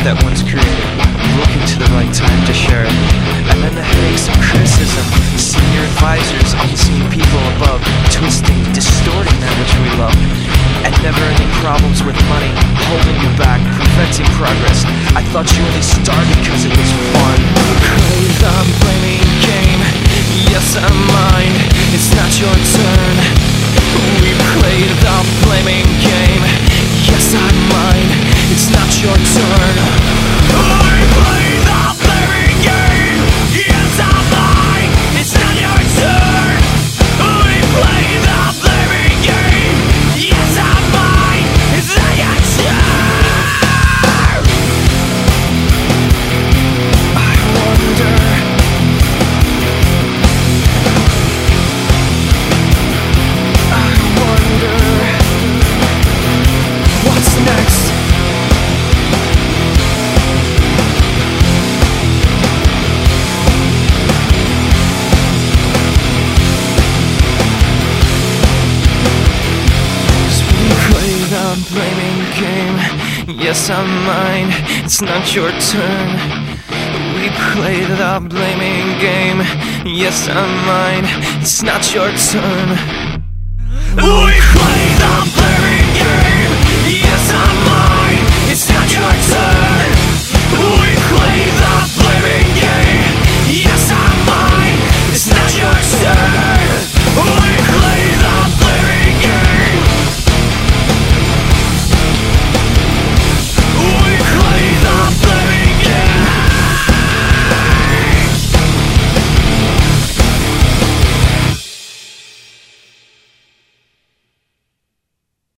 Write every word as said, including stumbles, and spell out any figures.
that one's created, looking to the right time to share it. And then the headaches of criticism, senior advisors, unseen people above, twisting, distorting that which we love. And never-ending problems with money, holding you back, preventing progress. I thought you only started cause it was fun. Play the blaming game, yes I'm mine, it's not your turn. We played the blaming game, yes I'm mine, it's not your turn. I played the blaming game, yes I'm mine, it's not your turn. We played the blaming game, yes I'm mine, it's not your turn. I wonder, I wonder, what's next? The blaming game, yes I'm mine, it's not your turn. We play the blaming game, yes I'm mine, it's not your turn. We play